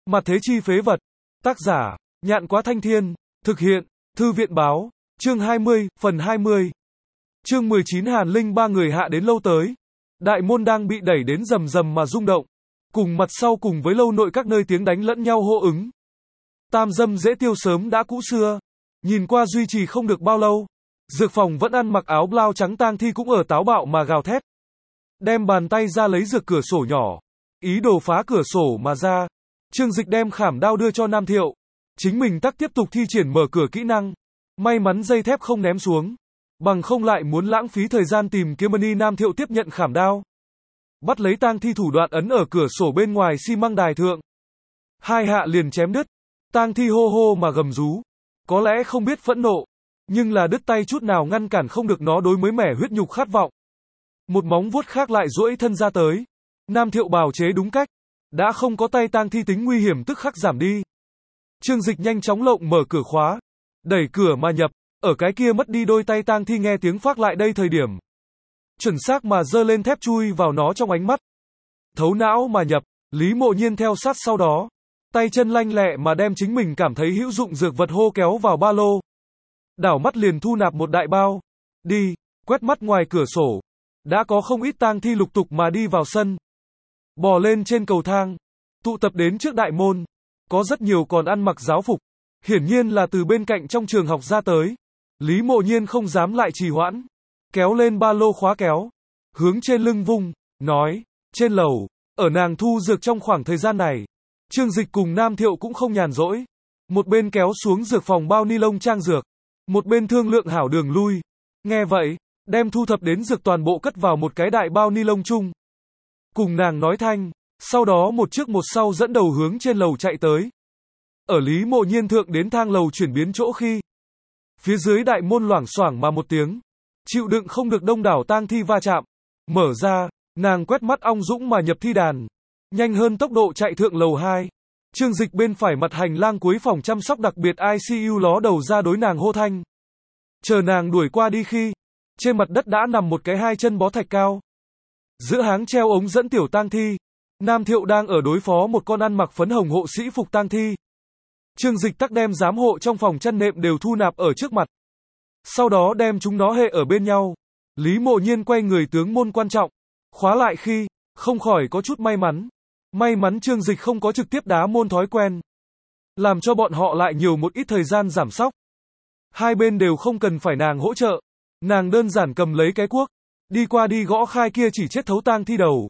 Mặt thế chi phế vật. Tác giả, Nhạn Quá Thanh Thiên. Thực hiện, Thư viện báo. Chương 20, phần 20. Chương 19 Hàn Linh ba người hạ đến lâu tới. Đại môn đang bị đẩy đến rầm rầm mà rung động. Cùng mặt sau cùng với lâu nội các nơi tiếng đánh lẫn nhau hô ứng. Tam dâm dễ tiêu sớm đã cũ xưa. Nhìn qua duy trì không được bao lâu. Dược phòng vẫn ăn mặc áo blau trắng tang thi cũng ở táo bạo mà gào thét. Đem bàn tay ra lấy dược cửa sổ nhỏ. Ý đồ phá cửa sổ mà ra. Trương Dịch đem khảm đao đưa cho Nam Thiệu. Chính mình tắc tiếp tục thi triển mở cửa kỹ năng. May mắn dây thép không ném xuống. Bằng không lại muốn lãng phí thời gian tìm kiếm money. Nam Thiệu tiếp nhận khảm đao. Bắt lấy tang thi thủ đoạn ấn ở cửa sổ bên ngoài xi măng đài thượng. Hai hạ liền chém đứt. Tang thi hô hô mà gầm rú. Có lẽ không biết phẫn nộ. Nhưng là đứt tay chút nào ngăn cản không được nó đối mới mẻ huyết nhục khát vọng. Một móng vuốt khác lại duỗi thân ra tới. Nam Thiệu bào chế đúng cách. Đã không có tay tang thi tính nguy hiểm tức khắc giảm đi. Trương Dịch nhanh chóng lộng mở cửa khóa. Đẩy cửa mà nhập. Ở cái kia mất đi đôi tay tang thi nghe tiếng phát lại đây thời điểm. Chuẩn xác mà giơ lên thép chui vào nó trong ánh mắt. Thấu não mà nhập. Lý Mộ Nhiên theo sát sau đó. Tay chân lanh lẹ mà đem chính mình cảm thấy hữu dụng dược vật hô kéo vào ba lô. Đảo mắt liền thu nạp một đại bao. Đi, quét mắt ngoài cửa sổ. Đã có không ít tang thi lục tục mà đi vào sân. Bò lên trên cầu thang. Tụ tập đến trước đại môn. Có rất nhiều còn ăn mặc giáo phục. Hiển nhiên là từ bên cạnh trong trường học ra tới. Lý Mộ Nhiên không dám lại trì hoãn. Kéo lên ba lô khóa kéo. Hướng trên lưng vung. Nói. Trên lầu. Ở nàng thu dược trong khoảng thời gian này. Trương Dịch cùng Nam Thiệu cũng không nhàn rỗi. Một bên kéo xuống dược phòng bao ni lông trang dược. Một bên thương lượng hảo đường lui. Nghe vậy. Đem thu thập đến dược toàn bộ cất vào một cái đại bao ni lông chung. Cùng nàng nói thanh. Sau đó một trước một sau dẫn đầu hướng trên lầu chạy tới. Ở Lý Mộ Nhiên thượng đến thang lầu chuyển biến chỗ khi. Phía dưới đại môn loảng xoảng mà một tiếng. Chịu đựng không được đông đảo tang thi va chạm. Mở ra, nàng quét mắt ong dũng mà nhập thi đàn. Nhanh hơn tốc độ chạy thượng lầu 2. Trương Dịch bên phải mặt hành lang cuối phòng chăm sóc đặc biệt ICU ló đầu ra đối nàng hô thanh. Chờ nàng đuổi qua đi khi. Trên mặt đất đã nằm một cái hai chân bó thạch cao. Giữa háng treo ống dẫn tiểu tang thi. Nam Thiệu đang ở đối phó một con ăn mặc phấn hồng hộ sĩ phục tang thi. Trương Dịch tắc đem giám hộ trong phòng chăn nệm đều thu nạp ở trước mặt. Sau đó đem chúng nó hệ ở bên nhau. Lý Mộ Nhiên quay người tướng môn quan trọng. Khóa lại khi, không khỏi có chút may mắn. May mắn Trương Dịch không có trực tiếp đá môn thói quen. Làm cho bọn họ lại nhiều một ít thời gian giảm sóc. Hai bên đều không cần phải nàng hỗ trợ. Nàng đơn giản cầm lấy cái cuốc. Đi qua đi gõ khai kia chỉ chết thấu tang thi đầu.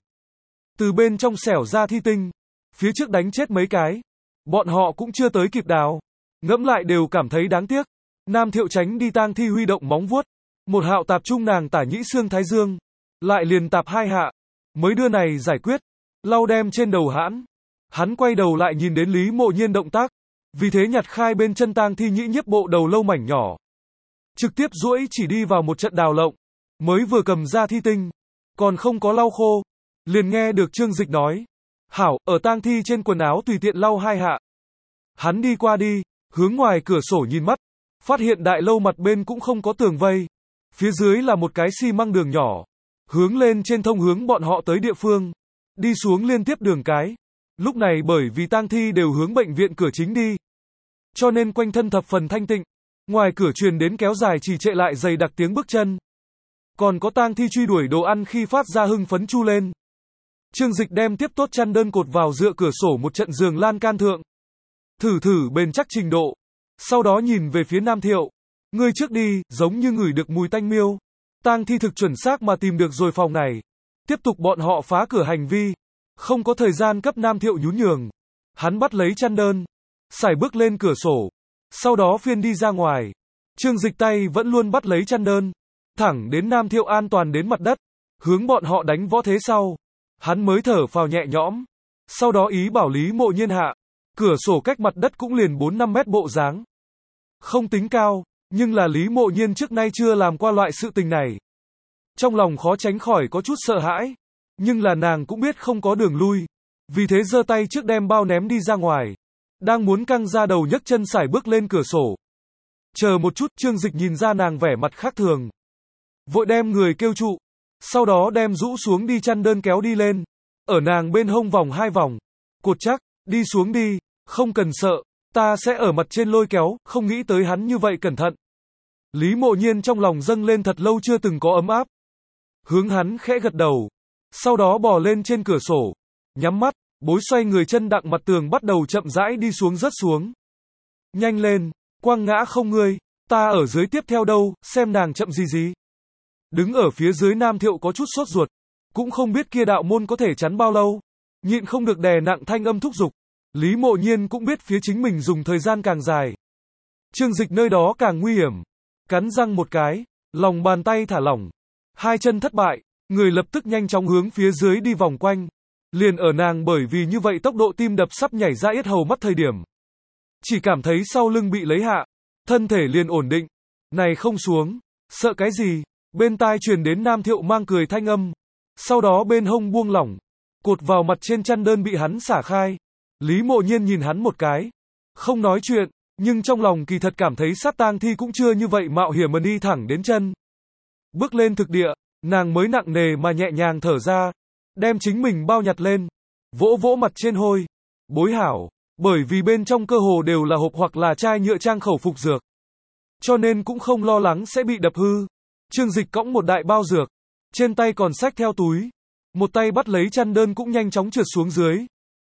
Từ bên trong xẻo ra thi tinh. Phía trước đánh chết mấy cái. Bọn họ cũng chưa tới kịp đào. Ngẫm lại đều cảm thấy đáng tiếc. Nam Thiệu tránh đi tang thi huy động móng vuốt. Một hạo tạp trung nàng tả nhĩ xương thái dương. Lại liền tạp hai hạ. Mới đưa này giải quyết. Lau đem trên đầu hãn. Hắn quay đầu lại nhìn đến Lý Mộ Nhiên động tác. Vì thế nhặt khai bên chân tang thi nhĩ nhiếp bộ đầu lâu mảnh nhỏ. Trực tiếp duỗi chỉ đi vào một trận đào lộng. Mới vừa cầm ra thi tinh. Còn không có lau khô. Liền nghe được Trương Dịch nói. Hảo, ở tang thi trên quần áo tùy tiện lau hai hạ. Hắn đi qua đi. Hướng ngoài cửa sổ nhìn mắt. Phát hiện đại lâu mặt bên cũng không có tường vây. Phía dưới là một cái xi măng đường nhỏ. Hướng lên trên thông hướng bọn họ tới địa phương. Đi xuống liên tiếp đường cái. Lúc này bởi vì tang thi đều hướng bệnh viện cửa chính đi. Cho nên quanh thân thập phần thanh tịnh. Ngoài cửa truyền đến kéo dài trì trệ lại dày đặc tiếng bước chân. Còn có tang thi truy đuổi đồ ăn khi phát ra hưng phấn chu lên. Trương Dịch đem tiếp tốt chăn đơn cột vào dựa cửa sổ một trận giường lan can thượng. Thử bền chắc trình độ. Sau đó nhìn về phía Nam Thiệu. Ngươi trước đi, giống như ngửi được mùi tanh miêu. Tang thi thực chuẩn xác mà tìm được rồi phòng này. Tiếp tục bọn họ phá cửa hành vi. Không có thời gian cấp Nam Thiệu nhún nhường. Hắn bắt lấy chăn đơn. Sải bước lên cửa sổ. Sau đó phiên đi ra ngoài. Trương Dịch tay vẫn luôn bắt lấy chăn đơn. Thẳng đến Nam Thiệu an toàn đến mặt đất. Hướng bọn họ đánh võ thế sau. Hắn mới thở phào nhẹ nhõm. Sau đó ý bảo Lý Mộ Nhiên hạ. Cửa sổ cách mặt đất cũng liền 4-5 mét bộ dáng. Không tính cao. Nhưng là Lý Mộ Nhiên trước nay chưa làm qua loại sự tình này. Trong lòng khó tránh khỏi có chút sợ hãi. Nhưng là nàng cũng biết không có đường lui. Vì thế giơ tay trước đem bao ném đi ra ngoài. Đang muốn căng ra đầu nhấc chân sải bước lên cửa sổ. Chờ một chút, Trương Dịch nhìn ra nàng vẻ mặt khác thường. Vội đem người kêu trụ. Sau đó đem rũ xuống đi chăn đơn kéo đi lên. Ở nàng bên hông vòng 2 vòng. Cột chắc. đi xuống đi, không cần sợ, ta sẽ ở mặt trên lôi kéo, không nghĩ tới hắn như vậy cẩn thận. Lý Mộ Nhiên trong lòng dâng lên thật lâu chưa từng có ấm áp. Hướng hắn khẽ gật đầu, sau đó bò lên trên cửa sổ, nhắm mắt, bối xoay người chân đặng mặt tường bắt đầu chậm rãi đi xuống rớt xuống. Nhanh lên, quăng ngã không ngươi, ta ở dưới tiếp theo đâu, xem nàng chậm gì gì. Đứng ở phía dưới Nam Thiệu có chút sốt ruột, cũng không biết kia đạo môn có thể chắn bao lâu, nhịn không được đè nặng thanh âm thúc giục. Lý Mộ Nhiên cũng biết phía chính mình dùng thời gian càng dài, Trương Dịch nơi đó càng nguy hiểm. Cắn răng một cái, lòng bàn tay thả lỏng, hai chân thất bại, người lập tức nhanh chóng hướng phía dưới đi vòng quanh. Liền ở nàng bởi vì như vậy tốc độ tim đập sắp nhảy ra yết hầu mắt thời điểm, chỉ cảm thấy sau lưng bị lấy hạ, thân thể liền ổn định. Này không xuống, sợ cái gì? Bên tai truyền đến Nam Thiệu mang cười thanh âm, sau đó bên hông buông lỏng, cột vào mặt trên chăn đơn bị hắn xả khai. Lý Mộ Nhiên nhìn hắn một cái, không nói chuyện, nhưng trong lòng kỳ thật cảm thấy sát tang thi cũng chưa như vậy mạo hiểm mà đi thẳng đến chân. Bước lên thực địa, nàng mới nặng nề mà nhẹ nhàng thở ra, đem chính mình bao nhặt lên, vỗ vỗ mặt trên hôi, bối hảo, bởi vì bên trong cơ hồ đều là hộp hoặc là chai nhựa trang khẩu phục dược, cho nên cũng không lo lắng sẽ bị đập hư. Trương Dịch cõng một đại bao dược, trên tay còn xách theo túi, một tay bắt lấy chăn đơn cũng nhanh chóng trượt xuống dưới.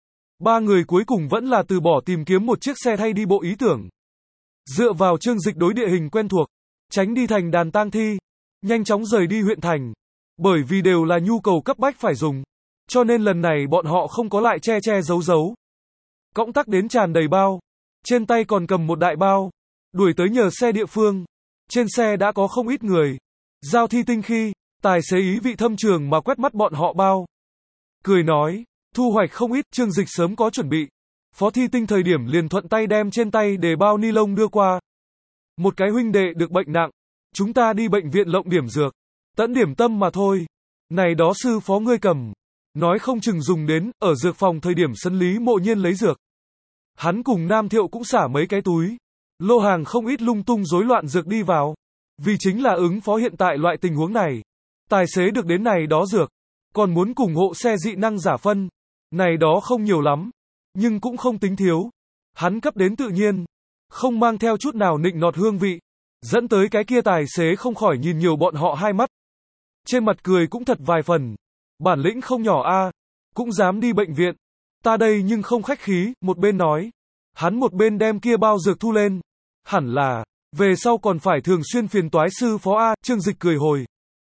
Ba người cuối cùng vẫn là từ bỏ tìm kiếm một chiếc xe thay đi bộ ý tưởng. Dựa vào Trương Dịch đối địa hình quen thuộc, tránh đi thành đàn tang thi, nhanh chóng rời đi huyện thành. Bởi vì đều là nhu cầu cấp bách phải dùng, cho nên lần này bọn họ không có lại che che giấu giấu. Cõng tắc đến tràn đầy bao, trên tay còn cầm một đại bao, đuổi tới nhờ xe địa phương. Trên xe đã có không ít người. Giao thi tinh khi, tài xế ý vị thâm trường mà quét mắt bọn họ bao. Cười nói, thu hoạch không ít. Trương Dịch sớm có chuẩn bị. Phó thi tinh thời điểm liền thuận tay đem trên tay để bao ni lông đưa qua. Một cái huynh đệ được bệnh nặng, chúng ta đi bệnh viện lộng điểm dược, tận điểm tâm mà thôi. Này đó sư phó ngươi cầm, nói không chừng dùng đến, ở dược phòng thời điểm sân Lý Mộ Nhiên lấy dược. Hắn cùng Nam Thiệu cũng xả mấy cái túi, lô hàng không ít lung tung rối loạn dược đi vào. Vì chính là ứng phó hiện tại loại tình huống này. Tài xế được đến này đó dược, còn muốn cùng hộ xe dị năng giả phân. Này đó không nhiều lắm, nhưng cũng không tính thiếu. Hắn cấp đến tự nhiên, không mang theo chút nào nịnh nọt hương vị, dẫn tới cái kia tài xế không khỏi nhìn nhiều bọn họ hai mắt. Trên mặt cười cũng thật vài phần. Bản lĩnh không nhỏ a, cũng dám đi bệnh viện. Ta đây nhưng không khách khí, một bên nói. Hắn một bên đem kia bao dược thu lên. Hẳn là, về sau còn phải thường xuyên phiền toái sư phó a. Trương Dịch cười hồi.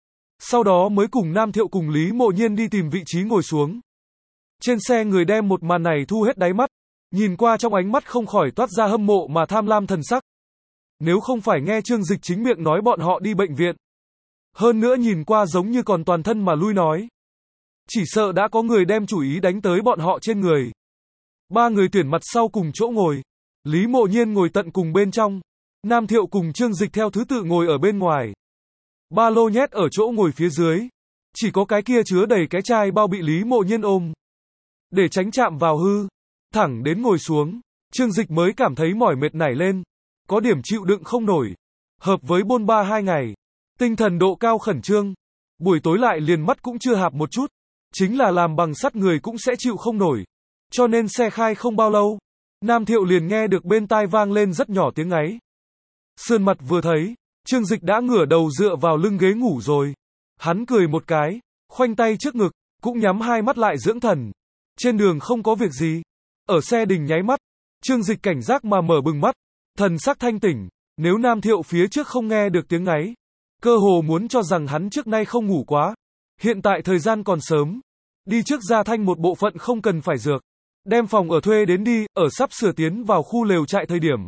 Sau đó mới cùng Nam Thiệu cùng Lý Mộ Nhiên đi tìm vị trí ngồi xuống. Trên xe người đem một màn này thu hết đáy mắt, nhìn qua trong ánh mắt không khỏi toát ra hâm mộ mà tham lam thần sắc. Nếu không phải nghe Trương Dịch chính miệng nói bọn họ đi bệnh viện, hơn nữa nhìn qua giống như còn toàn thân mà lui nói, chỉ sợ đã có người đem chủ ý đánh tới bọn họ trên người. Ba người tuyển mặt sau cùng chỗ ngồi, Lý Mộ Nhiên ngồi tận cùng bên trong, Nam Thiệu cùng Trương Dịch theo thứ tự ngồi ở bên ngoài. Ba lô nhét ở chỗ ngồi phía dưới, chỉ có cái kia chứa đầy cái chai bao bị Lý Mộ Nhiên ôm, để tránh chạm vào hư. Thẳng đến ngồi xuống, Trương Dịch mới cảm thấy mỏi mệt nảy lên, có điểm chịu đựng không nổi. Hợp với bôn ba 2 ngày, tinh thần độ cao khẩn trương, buổi tối lại liền mắt cũng chưa hạp một chút, chính là làm bằng sắt người cũng sẽ chịu không nổi. Cho nên xe khai không bao lâu, Nam Thiệu liền nghe được bên tai vang lên rất nhỏ tiếng ngáy. Sườn mặt vừa thấy, Trương Dịch đã ngửa đầu dựa vào lưng ghế ngủ rồi. Hắn cười một cái, khoanh tay trước ngực, cũng nhắm hai mắt lại dưỡng thần. Trên đường không có việc gì. Ở xe đình nháy mắt, Trương Dịch cảnh giác mà mở bừng mắt, thần sắc thanh tỉnh. Nếu Nam Thiệu phía trước không nghe được tiếng ngáy, cơ hồ muốn cho rằng hắn trước nay không ngủ quá. Hiện tại thời gian còn sớm, đi trước gia thanh một bộ phận không cần phải dược, đem phòng ở thuê đến đi. Ở sắp sửa tiến vào khu lều trại thời điểm,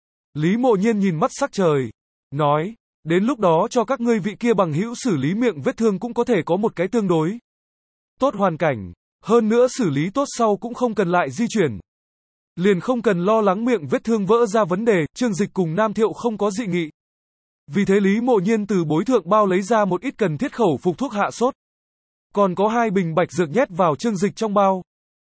Lý Mộ Nhiên nhìn mắt sắc trời, nói, đến lúc đó cho các ngươi vị kia bằng hữu xử lý miệng vết thương cũng có thể có một cái tương đối tốt hoàn cảnh, hơn nữa xử lý tốt sau cũng không cần lại di chuyển, liền không cần lo lắng miệng vết thương vỡ ra vấn đề. Trương Dịch cùng Nam Thiệu không có dị nghị, vì thế Lý Mộ Nhiên từ bối thượng bao lấy ra một ít cần thiết khẩu phục thuốc hạ sốt, còn có 2 bình bạch dược nhét vào Trương Dịch trong bao,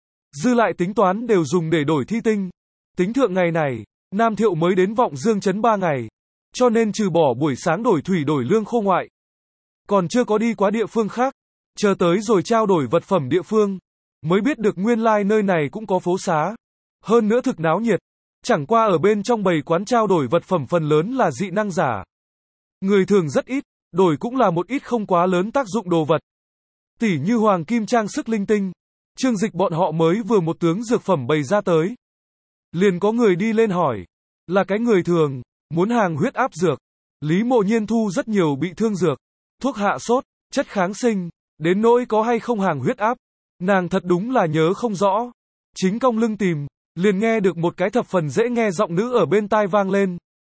dư lại tính toán đều dùng để đổi thi tinh. Tính thượng ngày này, Nam Thiệu mới đến Vọng Dương trấn 3 ngày, cho nên trừ bỏ buổi sáng đổi thủy đổi lương khô ngoại, còn chưa có đi quá địa phương khác, chờ tới rồi trao đổi vật phẩm địa phương, mới biết được nguyên lai nơi này cũng có phố xá. Hơn nữa thực náo nhiệt. Chẳng qua ở bên trong bầy quán trao đổi vật phẩm phần lớn là dị năng giả. Người thường rất ít, đổi cũng là một ít không quá lớn tác dụng đồ vật. Tỉ như hoàng kim trang sức linh tinh. Trương Dịch bọn họ mới vừa một tướng dược phẩm bày ra tới. Liền có người đi lên hỏi. Là cái người thường, muốn hàng huyết áp dược. Lý Mộ Nhiên thu rất nhiều bị thương dược, thuốc hạ sốt, chất kháng sinh, đến nỗi có hay không hàng huyết áp. Nàng thật đúng là nhớ không rõ. Chính cong lưng tìm, liền nghe được một cái thập phần dễ nghe giọng nữ ở bên tai vang lên.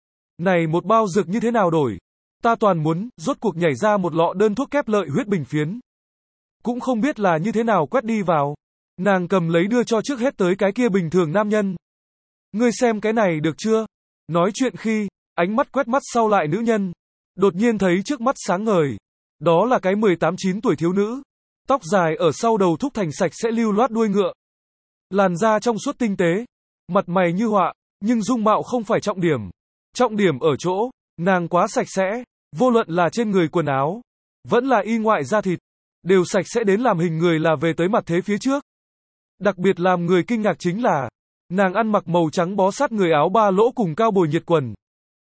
Này một bao dược như thế nào đổi? Ta toàn muốn, rốt cuộc nhảy ra một lọ đơn thuốc kép lợi huyết bình phiến. Cũng không biết là như thế nào quét đi vào. Nàng cầm lấy đưa cho trước hết tới cái kia bình thường nam nhân. Ngươi xem cái này được chưa? Nói chuyện khi, ánh mắt quét mắt sau lại nữ nhân. Đột nhiên thấy trước mắt sáng ngời. Đó là cái 18-19 tuổi thiếu nữ. Tóc dài ở sau đầu thúc thành sạch sẽ lưu loát đuôi ngựa. Làn da trong suốt tinh tế. Mặt mày như họa, nhưng dung mạo không phải trọng điểm. Trọng điểm ở chỗ, nàng quá sạch sẽ. Vô luận là trên người quần áo, vẫn là y ngoại da thịt, đều sạch sẽ đến làm hình người là về tới mặt thế phía trước. Đặc biệt làm người kinh ngạc chính là, nàng ăn mặc màu trắng bó sát người áo ba lỗ cùng cao bồi nhiệt quần.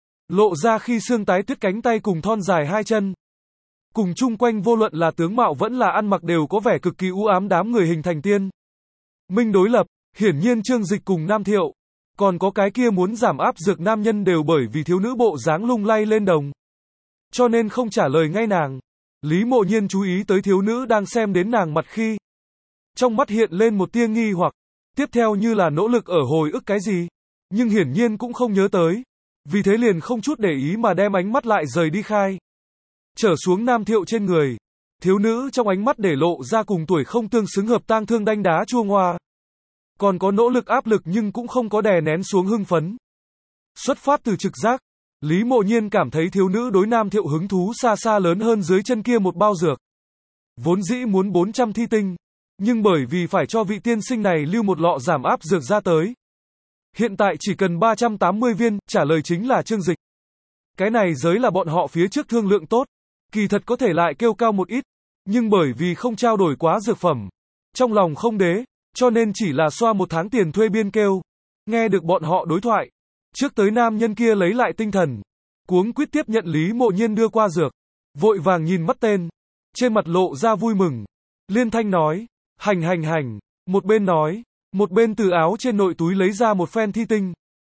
Lộ ra khi xương tái tuyết cánh tay cùng thon dài hai chân. Cùng chung quanh vô luận là tướng mạo vẫn là ăn mặc đều có vẻ cực kỳ u ám đám người hình thành tiên. Minh đối lập, hiển nhiên Trương Dịch cùng Nam Thiệu, còn có cái kia muốn giảm áp dược nam nhân đều bởi vì thiếu nữ bộ dáng lung lay lên đồng. Cho nên không trả lời ngay nàng. Lý Mộ Nhiên chú ý tới thiếu nữ đang xem đến nàng mặt khi. Trong mắt hiện lên một tia nghi hoặc, tiếp theo như là nỗ lực ở hồi ức cái gì. Nhưng hiển nhiên cũng không nhớ tới. Vì thế liền không chút để ý mà đem ánh mắt lại rời đi khai. Trở xuống Nam Thiệu trên người. Thiếu nữ trong ánh mắt để lộ ra cùng tuổi không tương xứng hợp tang thương đanh đá chua ngoa. Còn có nỗ lực áp lực nhưng cũng không có đè nén xuống hưng phấn. Xuất phát từ trực giác. Lý Mộ Nhiên cảm thấy thiếu nữ đối Nam Thiệu hứng thú xa xa lớn hơn dưới chân kia một bao dược. Vốn dĩ muốn 400 thi tinh, nhưng bởi vì phải cho vị tiên sinh này lưu một lọ giảm áp dược ra tới. Hiện tại chỉ cần 380 viên, trả lời chính là Trương Dịch. Cái này giới là bọn họ phía trước thương lượng tốt, kỳ thật có thể lại kêu cao một ít, nhưng bởi vì không trao đổi quá dược phẩm, trong lòng không đế, cho nên chỉ là xoa một tháng tiền thuê biên kêu. Nghe được bọn họ đối thoại. Trước tới nam nhân kia lấy lại tinh thần, cuống quýt tiếp nhận Lý Mộ Nhiên đưa qua dược, vội vàng nhìn mắt tên, trên mặt lộ ra vui mừng, liên thanh nói, hành, một bên nói, một bên từ áo trên nội túi lấy ra một phen thi tinh.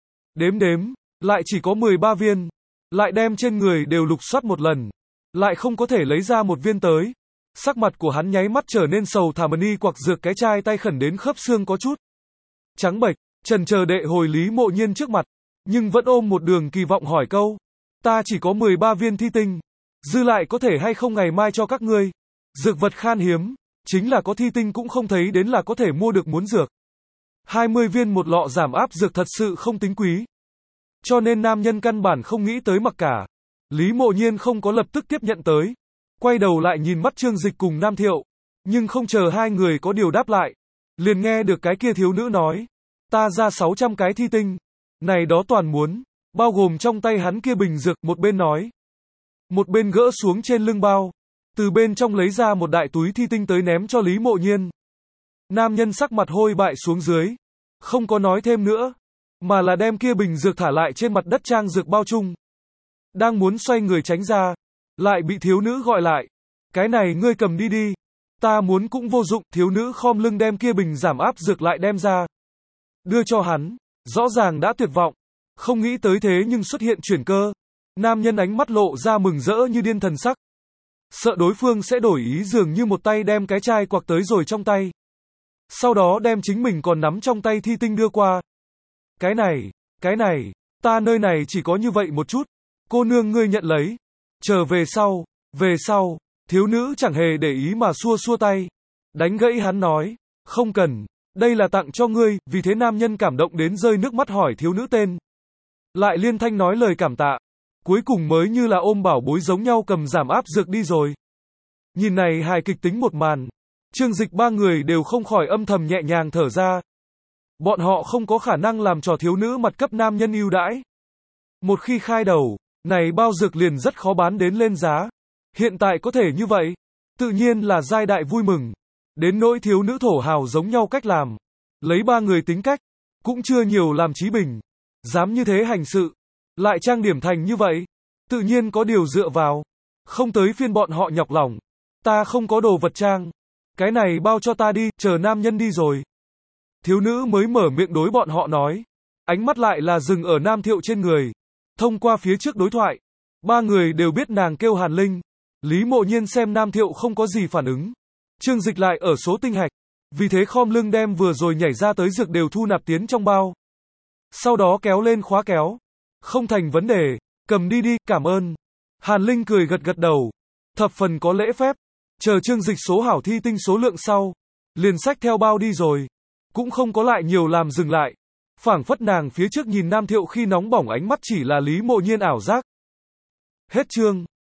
Đếm, lại chỉ có 13 viên, lại đem trên người đều lục soát một lần, lại không có thể lấy ra một viên tới. Sắc mặt của hắn nháy mắt trở nên sầu thảm y quặc dược cái chai tay khẩn đến khớp xương có chút trắng bệch, trần chờ đệ hồi Lý Mộ Nhiên trước mặt. Nhưng vẫn ôm một đường kỳ vọng hỏi câu. Ta chỉ có 13 viên thi tinh. Dư lại có thể hay không ngày mai cho các ngươi. Dược vật khan hiếm. Chính là có thi tinh cũng không thấy đến là có thể mua được muốn dược. 20 viên một lọ giảm áp dược thật sự không tính quý. Cho nên nam nhân căn bản không nghĩ tới mặc cả. Lý Mộ Nhiên không có lập tức tiếp nhận tới. Quay đầu lại nhìn mắt Trương Dịch cùng Nam Thiệu. Nhưng không chờ hai người có điều đáp lại. Liền nghe được cái kia thiếu nữ nói. Ta ra 600 cái thi tinh. Này đó toàn muốn, bao gồm trong tay hắn kia bình dược, một bên nói. Một bên gỡ xuống trên lưng bao, từ bên trong lấy ra một đại túi thi tinh tới ném cho Lý Mộ Nhiên. Nam nhân sắc mặt hôi bại xuống dưới, không có nói thêm nữa, mà là đem kia bình dược thả lại trên mặt đất trang dược bao chung. Đang muốn xoay người tránh ra, lại bị thiếu nữ gọi lại. Cái này ngươi cầm đi đi, ta muốn cũng vô dụng, thiếu nữ khom lưng đem kia bình giảm áp dược lại đem ra. Đưa cho hắn. Rõ ràng đã tuyệt vọng, không nghĩ tới thế nhưng xuất hiện chuyển cơ. Nam nhân ánh mắt lộ ra mừng rỡ như điên thần sắc. Sợ đối phương sẽ đổi ý dường như một tay đem cái chai quặc tới rồi trong tay. Sau đó đem chính mình còn nắm trong tay thi tinh đưa qua. Cái này, ta nơi này chỉ có như vậy một chút. Cô nương ngươi nhận lấy. Chờ về sau, thiếu nữ chẳng hề để ý mà xua xua tay. Đánh gãy hắn nói, không cần. Đây là tặng cho ngươi, vì thế nam nhân cảm động đến rơi nước mắt hỏi thiếu nữ tên. Lại liên thanh nói lời cảm tạ. Cuối cùng mới như là ôm bảo bối giống nhau cầm giảm áp dược đi rồi. Nhìn này hài kịch tính một màn. Trương Dịch ba người đều không khỏi âm thầm nhẹ nhàng thở ra. Bọn họ không có khả năng làm trò thiếu nữ mặt cấp nam nhân ưu đãi. Một khi khai đầu, này bao dược liền rất khó bán đến lên giá. Hiện tại có thể như vậy, tự nhiên là giai đại vui mừng. Đến nỗi thiếu nữ thổ hào giống nhau cách làm. Lấy ba người tính cách, cũng chưa nhiều làm Chí Bình. Dám như thế hành sự, lại trang điểm thành như vậy. Tự nhiên có điều dựa vào. Không tới phiên bọn họ nhọc lòng. Ta không có đồ vật trang. Cái này bao cho ta đi, chờ nam nhân đi rồi. Thiếu nữ mới mở miệng đối bọn họ nói. Ánh mắt lại là dừng ở Nam Thiệu trên người. Thông qua phía trước đối thoại, ba người đều biết nàng kêu Hàn Linh. Lý Mộ Nhiên xem Nam Thiệu không có gì phản ứng. Trương Dịch lại ở số tinh hạch. Vì thế khom lưng đem vừa rồi nhảy ra tới dược đều thu nạp tiến trong bao. Sau đó kéo lên khóa kéo. Không thành vấn đề, cầm đi đi, cảm ơn. Hàn Linh cười gật gật đầu. Thập phần có lễ phép. Chờ Trương Dịch số hảo thi tinh số lượng sau. Liền xách theo bao đi rồi. Cũng không có lại nhiều làm dừng lại. Phảng phất nàng phía trước nhìn Nam Thiệu khi nóng bỏng ánh mắt chỉ là Lý Mộ Nhiên ảo giác. Hết chương.